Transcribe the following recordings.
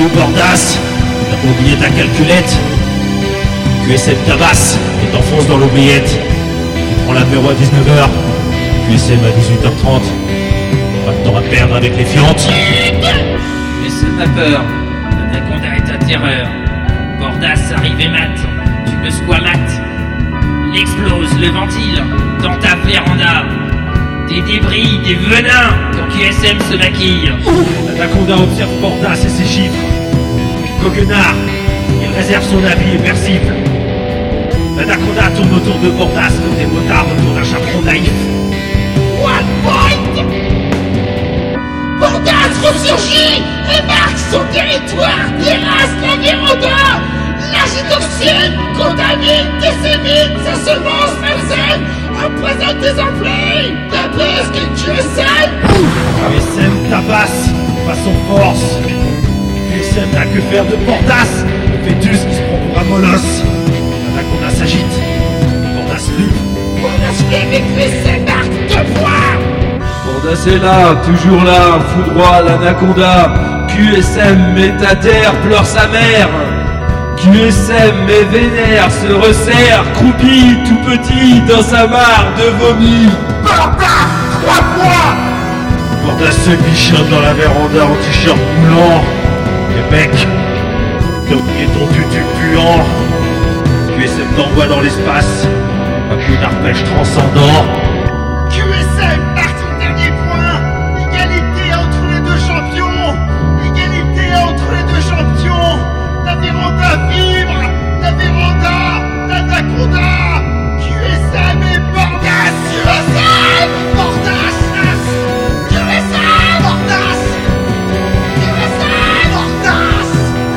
Bordas, t'as pas oublié ta calculette. QSM tabasse et t'enfonce dans l'oubliette. Tu prends l'apéro à 19h, QSM à 18h30. Pas de temps à perdre avec les fiantes. QSM a peur, l'anaconda est ta terreur. Bordas arrive et mat, tu me squamates. Il explose le ventile dans ta véranda. Des débris, des venins quand QSM se maquille. L'anaconda observe Bordas et ses chiffres. Coquenard, il réserve son avis impercible. L'anaconda tourne autour de Bordas comme des motards autour d'un chaperon naïf. One point! Bordas ressurgit et marque son territoire, terrasse la véranda. L'agitoxine contamine, dissémine sa semence malsaine, empoisonne tes emplois, t'abaisse que QSM. QSM tabasse, façon force. QSM n'a que faire de Bordas, le fœtus qui se prend pour un molosse. L'anaconda s'agite, Bordas flippe. Bordas flippe et QSM marque deux fois. Bordas est là, toujours là, foudroie l'anaconda. QSM met à terre, pleure sa mère. QSM met vénère, se resserre, croupi, tout petit, dans sa mare de vomi. Bordas, 3 fois. Bordas se bichote dans la véranda en t-shirt moulant. Et mec, t'as oublié ton tutu puant. QSM t'envoie dans l'espace, un coup d'arpège transcendant. QSM marque son dernier point. Égalité entre les deux champions. Égalité entre les deux champions. La véranda vibre. La véranda. L'anaconda. QSM et Bordas. QSM. Bordas. QSM. Bordas. QSM. Bordas.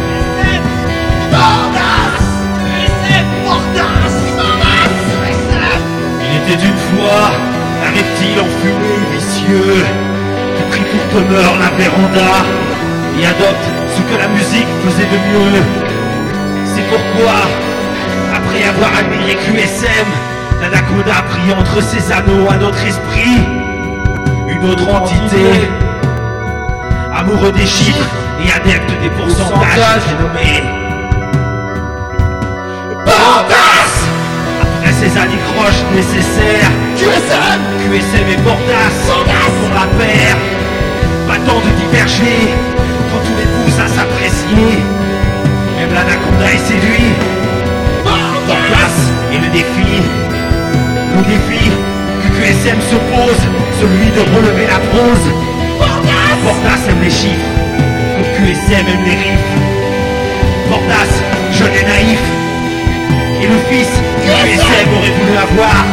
Bordas. QSM. Bordas. Bordas. QSM. Il était une fois un reptile enfumé, vicieux, qui prit pour demeure la véranda et adopte ce que la musique faisait de mieux. C'est pourquoi, après avoir admiré QSM, l'anaconda prit entre ses anneaux un autre esprit, une autre entité, amoureux des chiffres et adepte des pourcentages dénommés Bordas. après ces anicroches nécessaires. QSM et Bordas font la paire. Pas temps de diverger quand tous les poussent à s'apprécier. Même l'anaconda est séduit. Bordas est le défi. Le défi que QSM se pose, celui de relever la prose. Bordas aime les chiffres, comme QSM aime les riffs. Bordas, jeune et naïf, et le fils que QSM aurait voulu avoir.